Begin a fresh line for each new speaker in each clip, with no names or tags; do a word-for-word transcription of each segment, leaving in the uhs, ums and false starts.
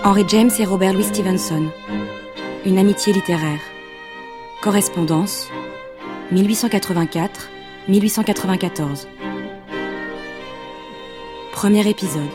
Henry James et Robert Louis Stevenson. Une amitié littéraire. Correspondance mille huit cent quatre-vingt-quatre à mille huit cent quatre-vingt-quatorze. Premier épisode.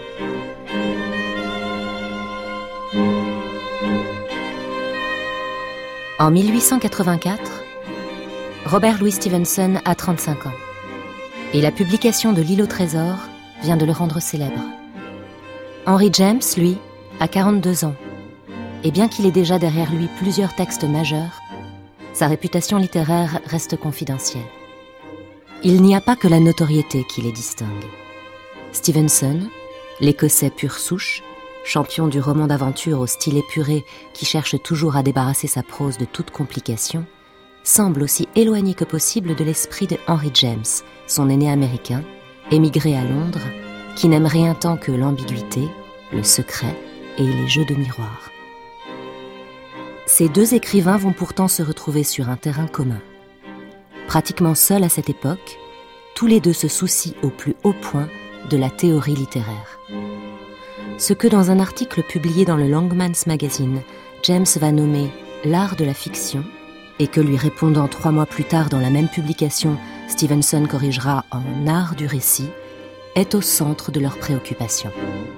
En mille huit cent quatre-vingt-quatre, Robert Louis Stevenson a trente-cinq ans. Et la publication de L'île au trésor vient de le rendre célèbre. Henry James, lui, a quarante-deux ans. Et bien qu'il ait déjà derrière lui plusieurs textes majeurs, sa réputation littéraire reste confidentielle. Il n'y a pas que la notoriété qui les distingue. Stevenson, l'Écossais pure souche, champion du roman d'aventure au style épuré qui cherche toujours à débarrasser sa prose de toute complication, semble aussi éloigné que possible de l'esprit de Henry James, son aîné américain, émigré à Londres, qui n'aime rien tant que l'ambiguïté, le secret et les jeux de miroir. Ces deux écrivains vont pourtant se retrouver sur un terrain commun. Pratiquement seuls à cette époque, tous les deux se soucient au plus haut point de la théorie littéraire. Ce que dans un article publié dans le Longmans Magazine, James va nommer l'art de la fiction, et que lui répondant trois mois plus tard dans la même publication, Stevenson corrigera en art du récit, est au centre de leurs préoccupations.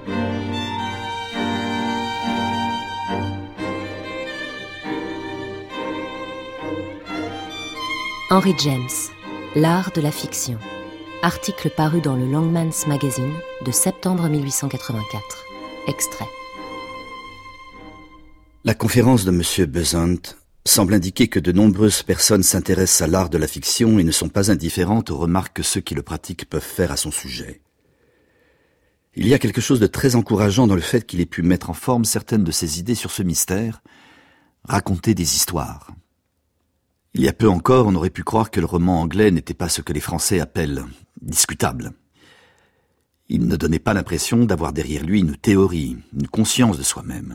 Henry James, l'art de la fiction. Article paru dans le Longmans Magazine de septembre mille huit cent quatre-vingt-quatre. Extrait.
La conférence de M. Besant semble indiquer que de nombreuses personnes s'intéressent à l'art de la fiction et ne sont pas indifférentes aux remarques que ceux qui le pratiquent peuvent faire à son sujet. Il y a quelque chose de très encourageant dans le fait qu'il ait pu mettre en forme certaines de ses idées sur ce mystère, raconter des histoires. Il y a peu encore, on aurait pu croire que le roman anglais n'était pas ce que les Français appellent discutable. Il ne donnait pas l'impression d'avoir derrière lui une théorie, une conscience de soi-même.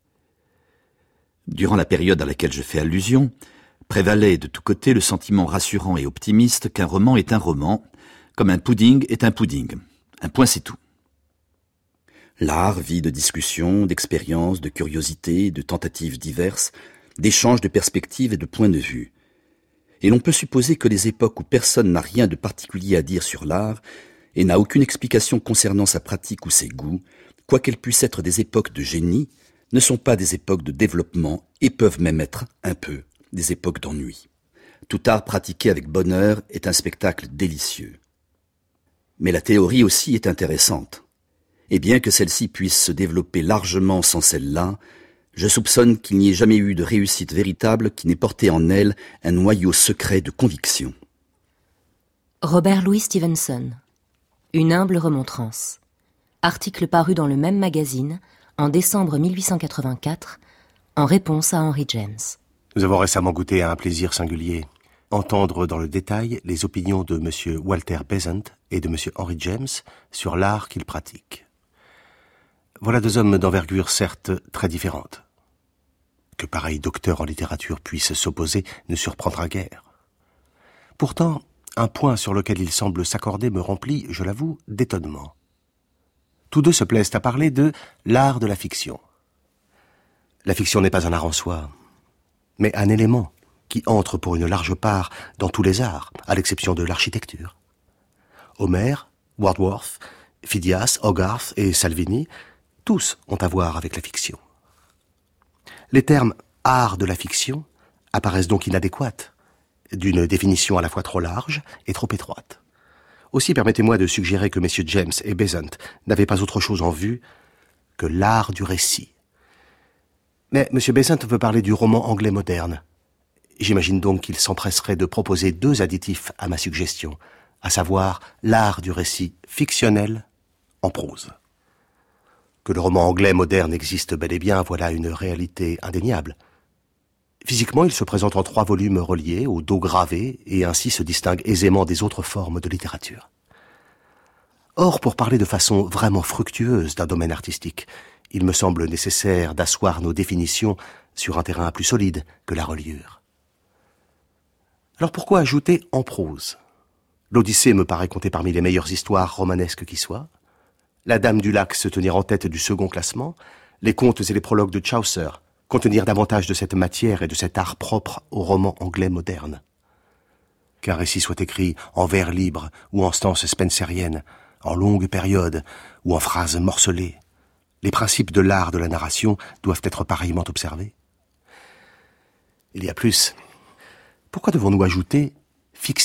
Durant la période à laquelle je fais allusion, prévalait de tous côtés le sentiment rassurant et optimiste qu'un roman est un roman, comme un pudding est un pudding. Un point, c'est tout. L'art vit de discussions, d'expériences, de curiosités, de tentatives diverses, d'échanges de perspectives et de points de vue. Et l'on peut supposer que les époques où personne n'a rien de particulier à dire sur l'art et n'a aucune explication concernant sa pratique ou ses goûts, quoiqu'elles puissent être des époques de génie, ne sont pas des époques de développement et peuvent même être, un peu, des époques d'ennui. Tout art pratiqué avec bonheur est un spectacle délicieux. Mais la théorie aussi est intéressante. Et bien que celle-ci puisse se développer largement sans celle-là, je soupçonne qu'il n'y ait jamais eu de réussite véritable qui n'ait porté en elle un noyau secret de conviction.
Robert Louis Stevenson. Une humble remontrance. Article paru dans le même magazine en décembre mille huit cent quatre-vingt-quatre, en réponse à Henry James.
Nous avons récemment goûté à un plaisir singulier. Entendre dans le détail les opinions de M. Walter Besant et de M. Henry James sur l'art qu'ils pratiquent. Voilà deux hommes d'envergure certes très différentes. Que pareil docteur en littérature puisse s'opposer ne surprendra guère. Pourtant, un point sur lequel ils semblent s'accorder me remplit, je l'avoue, d'étonnement. Tous deux se plaisent à parler de l'art de la fiction. La fiction n'est pas un art en soi, mais un élément qui entre pour une large part dans tous les arts, à l'exception de l'architecture. Homère, Wordsworth, Phidias, Hogarth et Salvini, tous ont à voir avec la fiction. Les termes « art de la fiction » apparaissent donc inadéquats, d'une définition à la fois trop large et trop étroite. Aussi, permettez-moi de suggérer que messieurs James et Besant n'avaient pas autre chose en vue que l'art du récit. Mais monsieur Besant veut parler du roman anglais moderne. J'imagine donc qu'il s'empresserait de proposer deux additifs à ma suggestion, à savoir l'art du récit fictionnel en prose. Que le roman anglais moderne existe bel et bien, voilà une réalité indéniable. Physiquement, il se présente en trois volumes reliés, au dos gravé, et ainsi se distingue aisément des autres formes de littérature. Or, pour parler de façon vraiment fructueuse d'un domaine artistique, il me semble nécessaire d'asseoir nos définitions sur un terrain plus solide que la reliure. Alors pourquoi ajouter en prose ? L'Odyssée me paraît compter parmi les meilleures histoires romanesques qui soient. La Dame du Lac se tenir en tête du second classement, les contes et les prologues de Chaucer contenir davantage de cette matière et de cet art propre au roman anglais moderne. Qu'un récit soit écrit en vers libres ou en stances spenceriennes, en longues périodes ou en phrases morcelées, les principes de l'art de la narration doivent être pareillement observés. Il y a plus. Pourquoi devons-nous ajouter « fictionnel » ?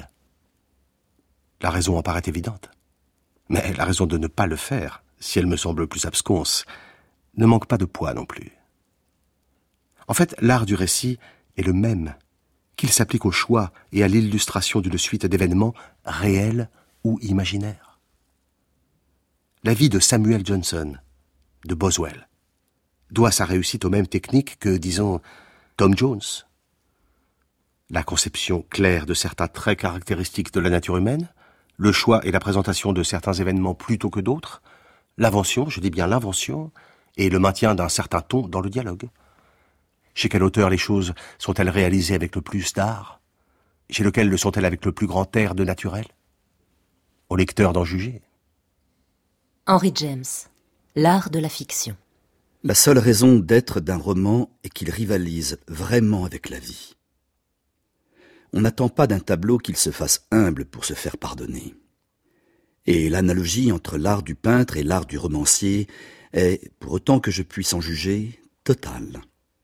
La raison en paraît évidente. Mais la raison de ne pas le faire, si elle me semble plus absconse, ne manque pas de poids non plus. En fait, l'art du récit est le même, qu'il s'applique au choix et à l'illustration d'une suite d'événements réels ou imaginaires. La vie de Samuel Johnson, de Boswell, doit sa réussite aux mêmes techniques que, disons, Tom Jones. La conception claire de certains traits caractéristiques de la nature humaine, le choix et la présentation de certains événements plutôt que d'autres, l'invention, je dis bien l'invention, et le maintien d'un certain ton dans le dialogue. Chez quel auteur les choses sont-elles réalisées avec le plus d'art ? Chez lequel le sont-elles avec le plus grand air de naturel ? Au lecteur d'en juger.
Henry James, l'art de la fiction.
La seule raison d'être d'un roman est qu'il rivalise vraiment avec la vie. On n'attend pas d'un tableau qu'il se fasse humble pour se faire pardonner. Et l'analogie entre l'art du peintre et l'art du romancier est, pour autant que je puisse en juger, totale.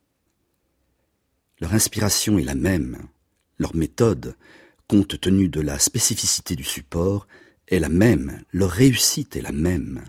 Leur inspiration est la même, leur méthode, compte tenu de la spécificité du support, est la même, leur réussite est la même.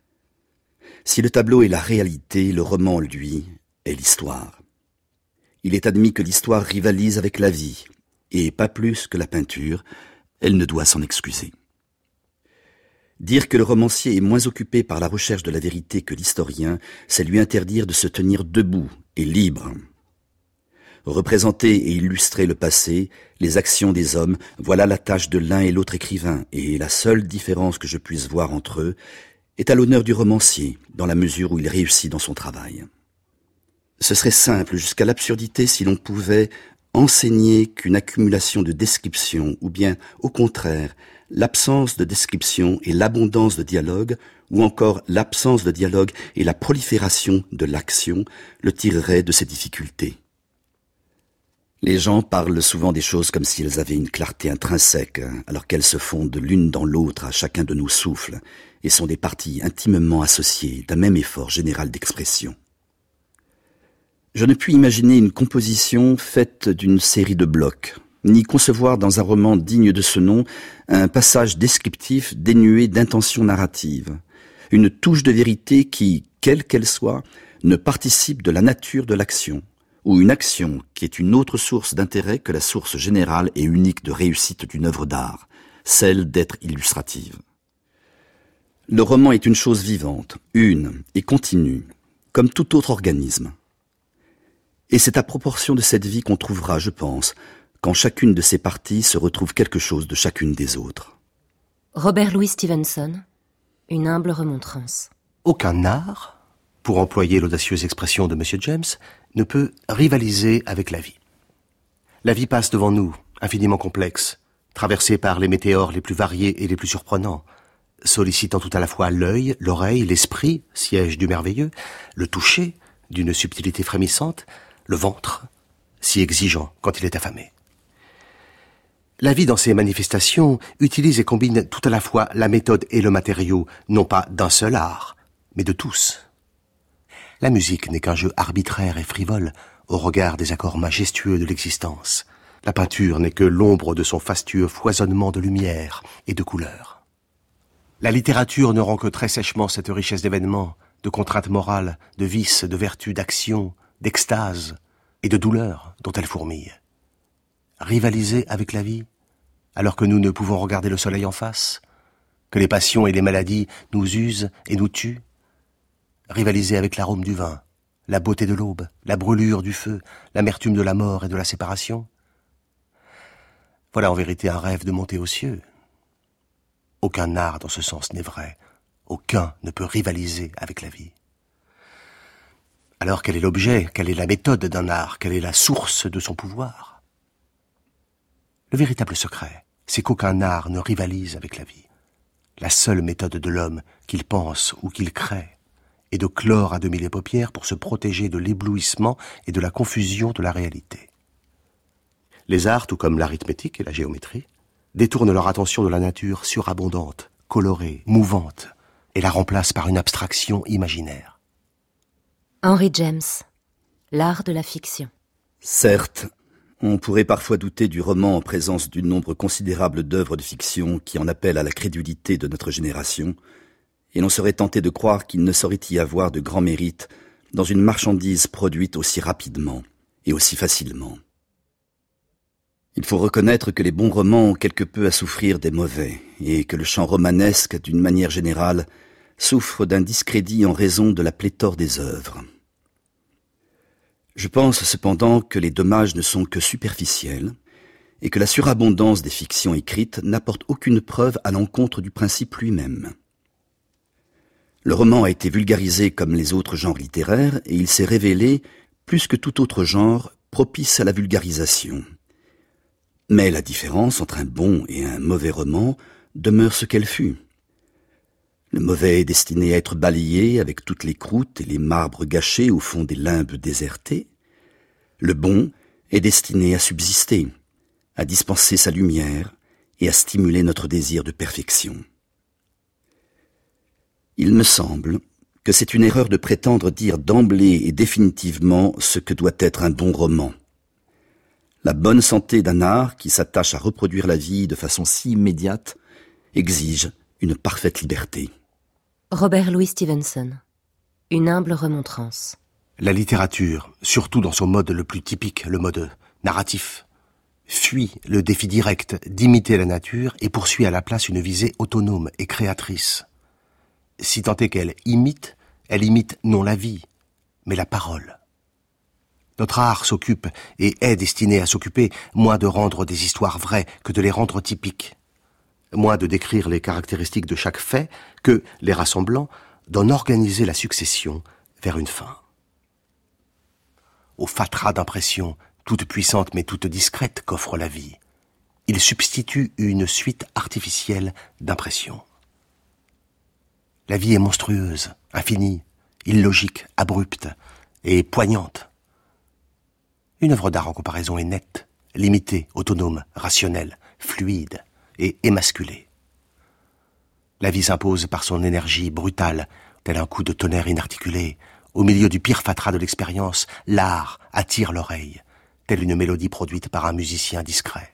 Si le tableau est la réalité, le roman, lui, est l'histoire. Il est admis que l'histoire rivalise avec la vie, et pas plus que la peinture, elle ne doit s'en excuser. Dire que le romancier est moins occupé par la recherche de la vérité que l'historien, c'est lui interdire de se tenir debout et libre. Représenter et illustrer le passé, les actions des hommes, voilà la tâche de l'un et l'autre écrivain, et la seule différence que je puisse voir entre eux est à l'honneur du romancier, dans la mesure où il réussit dans son travail. Ce serait simple jusqu'à l'absurdité si l'on pouvait enseigner qu'une accumulation de descriptions, ou bien, au contraire, l'absence de description et l'abondance de dialogue, ou encore l'absence de dialogue et la prolifération de l'action, le tirerait de ces difficultés. Les gens parlent souvent des choses comme si elles avaient une clarté intrinsèque, alors qu'elles se fondent l'une dans l'autre à chacun de nos souffles, et sont des parties intimement associées d'un même effort général d'expression. Je ne puis imaginer une composition faite d'une série de blocs, ni concevoir dans un roman digne de ce nom un passage descriptif dénué d'intention narrative, une touche de vérité qui, quelle qu'elle soit, ne participe de la nature de l'action, ou une action qui est une autre source d'intérêt que la source générale et unique de réussite d'une œuvre d'art, celle d'être illustrative. Le roman est une chose vivante, une et continue, comme tout autre organisme. Et c'est à proportion de cette vie qu'on trouvera, je pense, qu'en chacune de ces parties se retrouve quelque chose de chacune des autres.
Robert Louis Stevenson, une humble remontrance.
Aucun art, pour employer l'audacieuse expression de M. James, ne peut rivaliser avec la vie. La vie passe devant nous, infiniment complexe, traversée par les météores les plus variés et les plus surprenants, sollicitant tout à la fois l'œil, l'oreille, l'esprit, siège du merveilleux, le toucher, d'une subtilité frémissante, le ventre, si exigeant quand il est affamé. La vie dans ses manifestations utilise et combine tout à la fois la méthode et le matériau, non pas d'un seul art, mais de tous. La musique n'est qu'un jeu arbitraire et frivole au regard des accords majestueux de l'existence. La peinture n'est que l'ombre de son fastueux foisonnement de lumière et de couleurs. La littérature ne rend que très sèchement cette richesse d'événements, de contraintes morales, de vices, de vertus, d'actions, d'extase et de douleurs dont elle fourmille. Rivaliser avec la vie, alors que nous ne pouvons regarder le soleil en face, que les passions et les maladies nous usent et nous tuent. Rivaliser avec l'arôme du vin, la beauté de l'aube, la brûlure du feu, l'amertume de la mort et de la séparation. Voilà en vérité un rêve de monter aux cieux. Aucun art dans ce sens n'est vrai. Aucun ne peut rivaliser avec la vie. Alors quel est l'objet, quelle est la méthode d'un art, quelle est la source de son pouvoir ? Le véritable secret, c'est qu'aucun art ne rivalise avec la vie. La seule méthode de l'homme, qu'il pense ou qu'il crée, et de clore à demi les paupières pour se protéger de l'éblouissement et de la confusion de la réalité. Les arts, tout comme l'arithmétique et la géométrie, détournent leur attention de la nature surabondante, colorée, mouvante, et la remplacent par une abstraction imaginaire.
Henry James, l'art de la fiction.
Certes, on pourrait parfois douter du roman en présence du nombre considérable d'œuvres de fiction qui en appellent à la crédulité de notre génération, et l'on serait tenté de croire qu'il ne saurait y avoir de grand mérite dans une marchandise produite aussi rapidement et aussi facilement. Il faut reconnaître que les bons romans ont quelque peu à souffrir des mauvais, et que le champ romanesque, d'une manière générale, souffre d'un discrédit en raison de la pléthore des œuvres. Je pense cependant que les dommages ne sont que superficiels, et que la surabondance des fictions écrites n'apporte aucune preuve à l'encontre du principe lui-même. Le roman a été vulgarisé comme les autres genres littéraires, et il s'est révélé, plus que tout autre genre, propice à la vulgarisation. Mais la différence entre un bon et un mauvais roman demeure ce qu'elle fut. Le mauvais est destiné à être balayé avec toutes les croûtes et les marbres gâchés au fond des limbes désertées. Le bon est destiné à subsister, à dispenser sa lumière et à stimuler notre désir de perfection. Il me semble que c'est une erreur de prétendre dire d'emblée et définitivement ce que doit être un bon roman. La bonne santé d'un art qui s'attache à reproduire la vie de façon si immédiate exige une parfaite liberté.
Robert Louis Stevenson, une humble remontrance.
La littérature, surtout dans son mode le plus typique, le mode narratif, fuit le défi direct d'imiter la nature et poursuit à la place une visée autonome et créatrice. Si tant est qu'elle imite, elle imite non la vie, mais la parole. Notre art s'occupe et est destiné à s'occuper moins de rendre des histoires vraies que de les rendre typiques, moins de décrire les caractéristiques de chaque fait que, les rassemblant, d'en organiser la succession vers une fin. Au fatras d'impressions, toute puissante mais toute discrète qu'offre la vie, il substitue une suite artificielle d'impressions. La vie est monstrueuse, infinie, illogique, abrupte et poignante. Une œuvre d'art en comparaison est nette, limitée, autonome, rationnelle, fluide et émasculée. La vie s'impose par son énergie brutale, tel un coup de tonnerre inarticulé. Au milieu du pire fatras de l'expérience, l'art attire l'oreille, telle une mélodie produite par un musicien discret.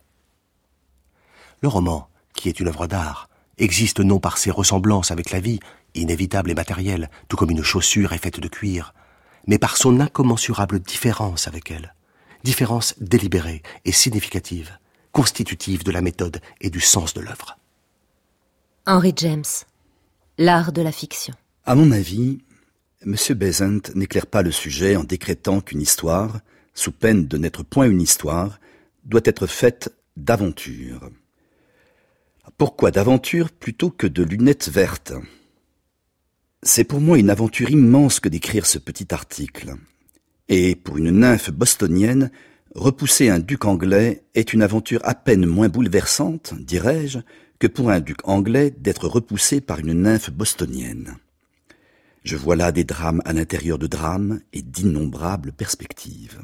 Le roman, qui est une œuvre d'art, existe non par ses ressemblances avec la vie, inévitable et matérielle, tout comme une chaussure est faite de cuir, mais par son incommensurable différence avec elle. Différence délibérée et significative, constitutive de la méthode et du sens de l'œuvre.
Henry James, l'art de la fiction.
À mon avis, M. Besant n'éclaire pas le sujet en décrétant qu'une histoire, sous peine de n'être point une histoire, doit être faite d'aventure. Pourquoi d'aventure plutôt que de lunettes vertes? C'est pour moi une aventure immense que d'écrire ce petit article. Et pour une nymphe bostonienne, repousser un duc anglais est une aventure à peine moins bouleversante, dirais-je, que pour un duc anglais d'être repoussé par une nymphe bostonienne. Je vois là des drames à l'intérieur de drames et d'innombrables perspectives.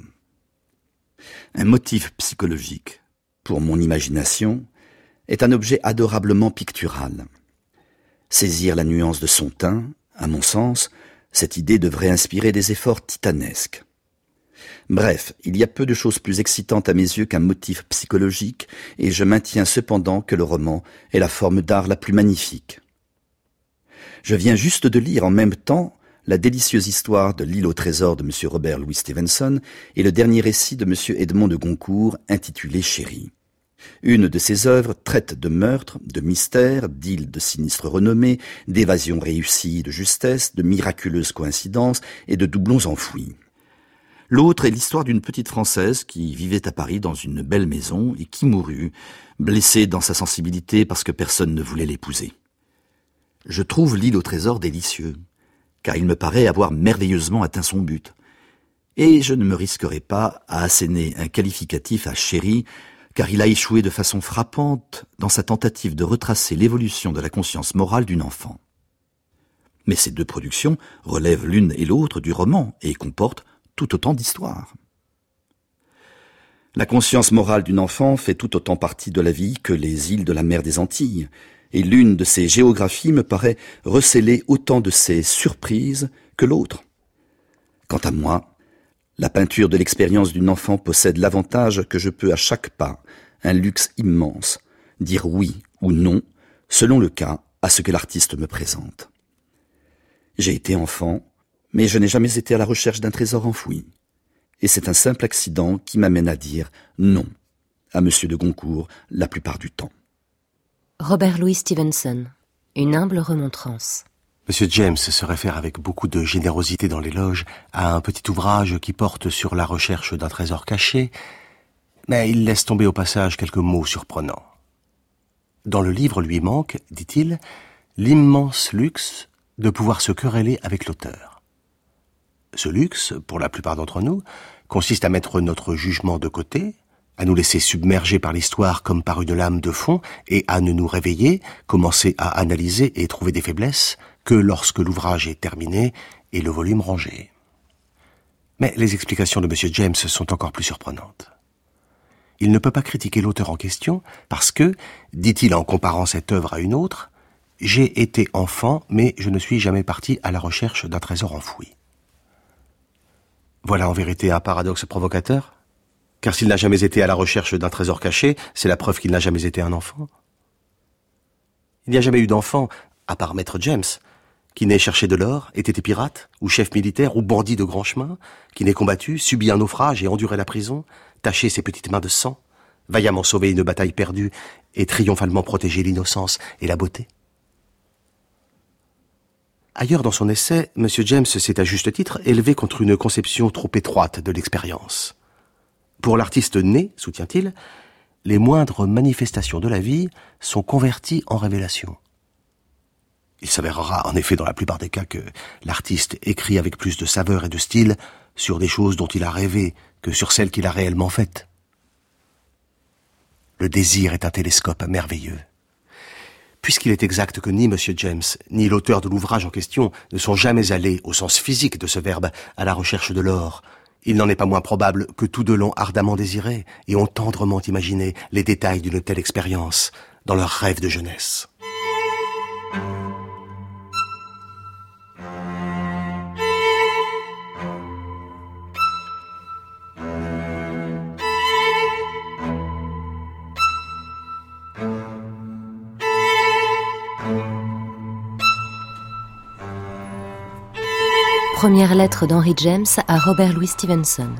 Un motif psychologique, pour mon imagination, est un objet adorablement pictural. Saisir la nuance de son teint, à mon sens, cette idée devrait inspirer des efforts titanesques. Bref, il y a peu de choses plus excitantes à mes yeux qu'un motif psychologique, et je maintiens cependant que le roman est la forme d'art la plus magnifique. Je viens juste de lire en même temps la délicieuse histoire de l'île au trésor de M. Robert Louis Stevenson et le dernier récit de M. Edmond de Goncourt intitulé Chéri. Une de ses œuvres traite de meurtre, de mystère, d'îles de sinistre renommée, d'évasion réussie de justesse, de miraculeuses coïncidences et de doublons enfouis. L'autre est l'histoire d'une petite Française qui vivait à Paris dans une belle maison et qui mourut, blessée dans sa sensibilité parce que personne ne voulait l'épouser. Je trouve l'île au trésor délicieux, car il me paraît avoir merveilleusement atteint son but. Et je ne me risquerai pas à asséner un qualificatif à Chéri, car il a échoué de façon frappante dans sa tentative de retracer l'évolution de la conscience morale d'une enfant. Mais ces deux productions relèvent l'une et l'autre du roman et comportent tout autant d'histoires. La conscience morale d'une enfant fait tout autant partie de la vie que les îles de la mer des Antilles, et l'une de ces géographies me paraît recéler autant de ses surprises que l'autre. Quant à moi, la peinture de l'expérience d'une enfant possède l'avantage que je peux à chaque pas, un luxe immense, dire oui ou non, selon le cas, à ce que l'artiste me présente. J'ai été enfant, mais je n'ai jamais été à la recherche d'un trésor enfoui. Et c'est un simple accident qui m'amène à dire non à Monsieur de Goncourt la plupart du temps.
Robert Louis Stevenson, une humble remontrance.
Monsieur James se réfère avec beaucoup de générosité dans l'éloge à un petit ouvrage qui porte sur la recherche d'un trésor caché, mais il laisse tomber au passage quelques mots surprenants. Dans le livre lui manque, dit-il, l'immense luxe de pouvoir se quereller avec l'auteur. Ce luxe, pour la plupart d'entre nous, consiste à mettre notre jugement de côté, à nous laisser submerger par l'histoire comme par une lame de fond et à ne nous réveiller, commencer à analyser et trouver des faiblesses que lorsque l'ouvrage est terminé et le volume rangé. Mais les explications de Monsieur James sont encore plus surprenantes. Il ne peut pas critiquer l'auteur en question parce que, dit-il en comparant cette œuvre à une autre, « J'ai été enfant, mais je ne suis jamais parti à la recherche d'un trésor enfoui. » Voilà en vérité un paradoxe provocateur, car s'il n'a jamais été à la recherche d'un trésor caché, c'est la preuve qu'il n'a jamais été un enfant. Il n'y a jamais eu d'enfant, à part Maître James, qui n'ait cherché de l'or, ait été pirate, ou chef militaire, ou bandit de grand chemin, qui n'ait combattu, subi un naufrage et enduré la prison, taché ses petites mains de sang, vaillamment sauvé une bataille perdue et triomphalement protégé l'innocence et la beauté. Ailleurs dans son essai, M. James s'est à juste titre élevé contre une conception trop étroite de l'expérience. Pour l'artiste né, soutient-il, les moindres manifestations de la vie sont converties en révélations. Il s'avérera en effet dans la plupart des cas que l'artiste écrit avec plus de saveur et de style sur des choses dont il a rêvé que sur celles qu'il a réellement faites. Le désir est un télescope merveilleux. Puisqu'il est exact que ni M. James, ni l'auteur de l'ouvrage en question ne sont jamais allés, au sens physique de ce verbe, à la recherche de l'or, il n'en est pas moins probable que tous deux l'ont ardemment désiré et ont tendrement imaginé les détails d'une telle expérience dans leurs rêves de jeunesse.
Première lettre d'Henry James à Robert Louis Stevenson.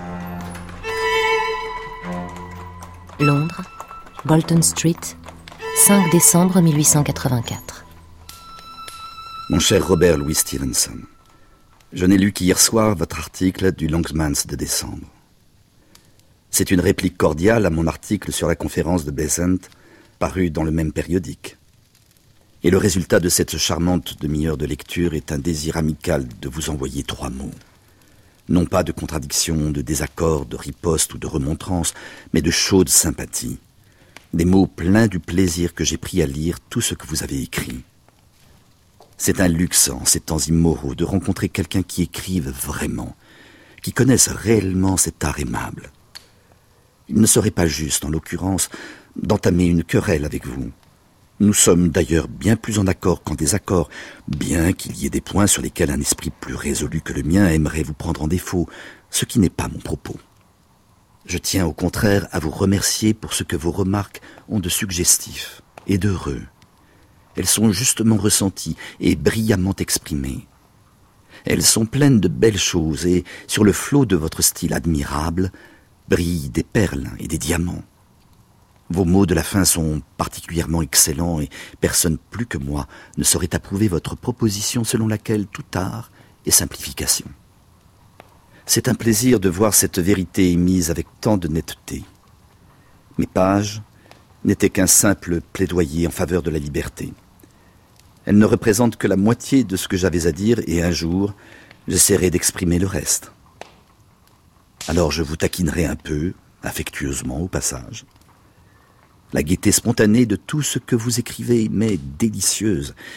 Londres, Bolton Street, cinq décembre mille huit cent quatre-vingt-quatre.
Mon cher Robert Louis Stevenson, je n'ai lu qu'hier soir votre article du Longmans de décembre. C'est une réplique cordiale à mon article sur la conférence de Besant, paru dans le même périodique. Et le résultat de cette charmante demi-heure de lecture est un désir amical de vous envoyer trois mots. Non pas de contradiction, de désaccord, de riposte ou de remontrance, mais de chaude sympathie. Des mots pleins du plaisir que j'ai pris à lire tout ce que vous avez écrit. C'est un luxe en ces temps immoraux de rencontrer quelqu'un qui écrive vraiment, qui connaisse réellement cet art aimable. Il ne serait pas juste, en l'occurrence, d'entamer une querelle avec vous. Nous sommes d'ailleurs bien plus en accord qu'en désaccord, bien qu'il y ait des points sur lesquels un esprit plus résolu que le mien aimerait vous prendre en défaut, ce qui n'est pas mon propos. Je tiens au contraire à vous remercier pour ce que vos remarques ont de suggestif et d'heureux. Elles sont justement ressenties et brillamment exprimées. Elles sont pleines de belles choses et, sur le flot de votre style admirable, brillent des perles et des diamants. Vos mots de la fin sont particulièrement excellents et personne plus que moi ne saurait approuver votre proposition selon laquelle tout art est simplification. C'est un plaisir de voir cette vérité émise avec tant de netteté. Mes pages n'étaient qu'un simple plaidoyer en faveur de la liberté. Elles ne représentent que la moitié de ce que j'avais à dire et un jour, j'essaierai d'exprimer le reste. Alors je vous taquinerai un peu, affectueusement au passage. La gaieté spontanée de tout ce que vous écrivez m'est délicieuse,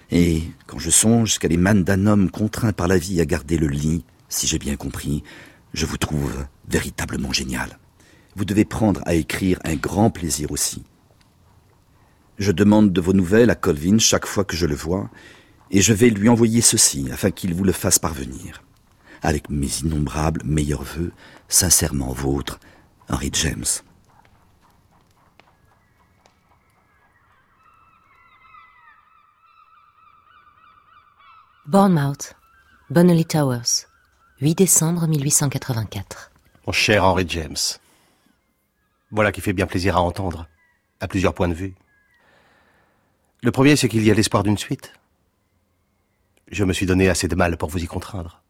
Et quand je songe qu'elle émane d'un homme contraint par la vie à garder le lit, si j'ai bien compris, je vous trouve véritablement génial. Vous devez prendre à écrire un grand plaisir aussi. Je demande de vos nouvelles à Colvin chaque fois que je le vois, et je vais lui envoyer ceci afin qu'il vous le fasse parvenir. Avec mes innombrables meilleurs vœux, sincèrement vôtre, Henry James.
Bournemouth, Bonelly Towers, huit décembre mille huit cent quatre-vingt-quatre.
Mon cher Henry James, voilà qui fait bien plaisir à entendre, à plusieurs points de vue. Le premier, c'est qu'il y a l'espoir d'une suite. Je me suis donné assez de mal pour vous y contraindre.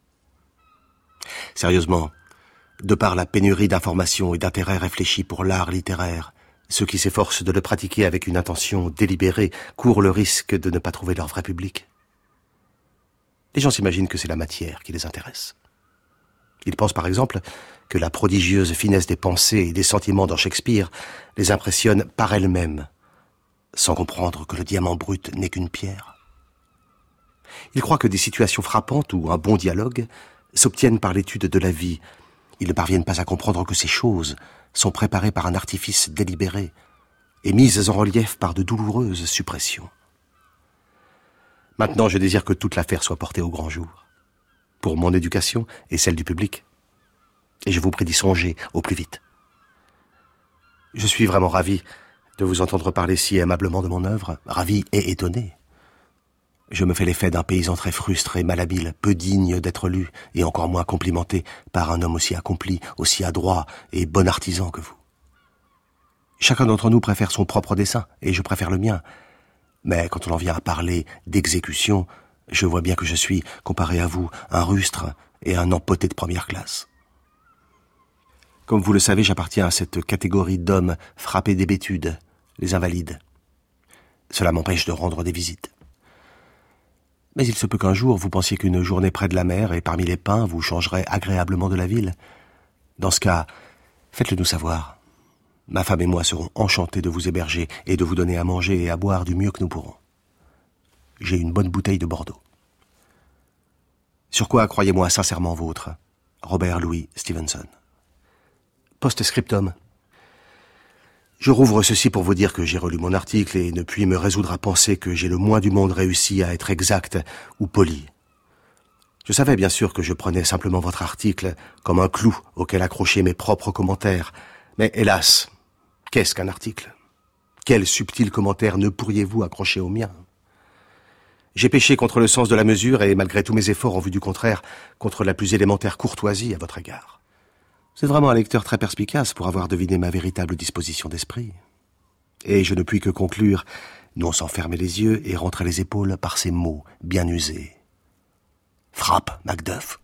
Sérieusement, de par la pénurie d'informations et d'intérêts réfléchis pour l'art littéraire, ceux qui s'efforcent de le pratiquer avec une intention délibérée courent le risque de ne pas trouver leur vrai public. Les gens s'imaginent que c'est la matière qui les intéresse. Ils pensent par exemple que la prodigieuse finesse des pensées et des sentiments dans Shakespeare les impressionne par elle-même, sans comprendre que le diamant brut n'est qu'une pierre. Ils croient que des situations frappantes ou un bon dialogue s'obtiennent par l'étude de la vie. Ils ne parviennent pas à comprendre que ces choses sont préparées par un artifice délibéré et mises en relief par de douloureuses suppressions. Maintenant, je désire que toute l'affaire soit portée au grand jour, pour mon éducation et celle du public. Et je vous prie d'y songer au plus vite. Je suis vraiment ravi de vous entendre parler si aimablement de mon œuvre, ravi et étonné. Je me fais l'effet d'un paysan très frustre et malhabile, peu digne d'être lu, et encore moins complimenté par un homme aussi accompli, aussi adroit et bon artisan que vous. Chacun d'entre nous préfère son propre dessin, et je préfère le mien. Mais quand on en vient à parler d'exécution, je vois bien que je suis, comparé à vous, un rustre et un empoté de première classe. Comme vous le savez, j'appartiens à cette catégorie d'hommes frappés d'hébétude, les invalides. Cela m'empêche de rendre des visites. Mais il se peut qu'un jour, vous pensiez qu'une journée près de la mer et parmi les pins vous changerait agréablement de la ville. Dans ce cas, faites-le nous savoir. Ma femme et moi serons enchantés de vous héberger et de vous donner à manger et à boire du mieux que nous pourrons. J'ai une bonne bouteille de Bordeaux. Sur quoi, croyez-moi sincèrement vôtre, Robert Louis Stevenson. Post-scriptum. Je rouvre ceci pour vous dire que j'ai relu mon article et ne puis me résoudre à penser que j'ai le moins du monde réussi à être exact ou poli. Je savais bien sûr que je prenais simplement votre article comme un clou auquel accrocher mes propres commentaires, mais hélas, qu'est-ce qu'un article ? Quel subtil commentaire ne pourriez-vous accrocher au mien ? J'ai péché contre le sens de la mesure et, malgré tous mes efforts en vue du contraire, contre la plus élémentaire courtoisie à votre égard. Vous êtes vraiment un lecteur très perspicace pour avoir deviné ma véritable disposition d'esprit. Et je ne puis que conclure, non sans fermer les yeux et rentrer les épaules par ces mots bien usés. Frappe, Macduff.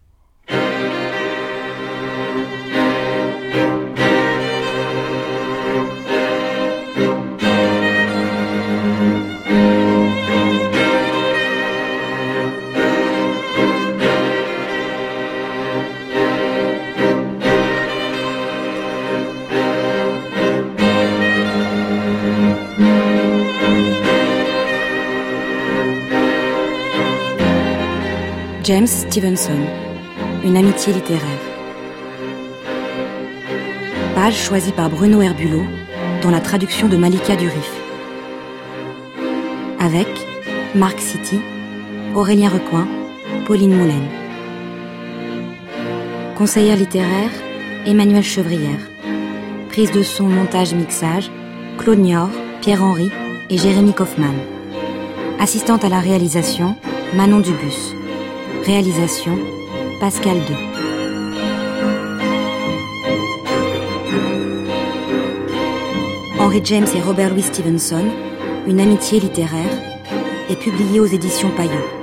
James Stevenson, une amitié littéraire. Page choisie par Bruno Herbulot dans la traduction de Malika Durif. Avec Marc City, Aurélien Recoin, Pauline Moulin. Conseillère littéraire, Emmanuelle Chevrière. Prise de son, montage, mixage, Claude Niort, Pierre-Henry et Jérémy Kaufmann. Assistante à la réalisation, Manon Dubus. Réalisation, Pascal deux. Henry James et Robert Louis Stevenson, une amitié littéraire, est publié aux éditions Payot.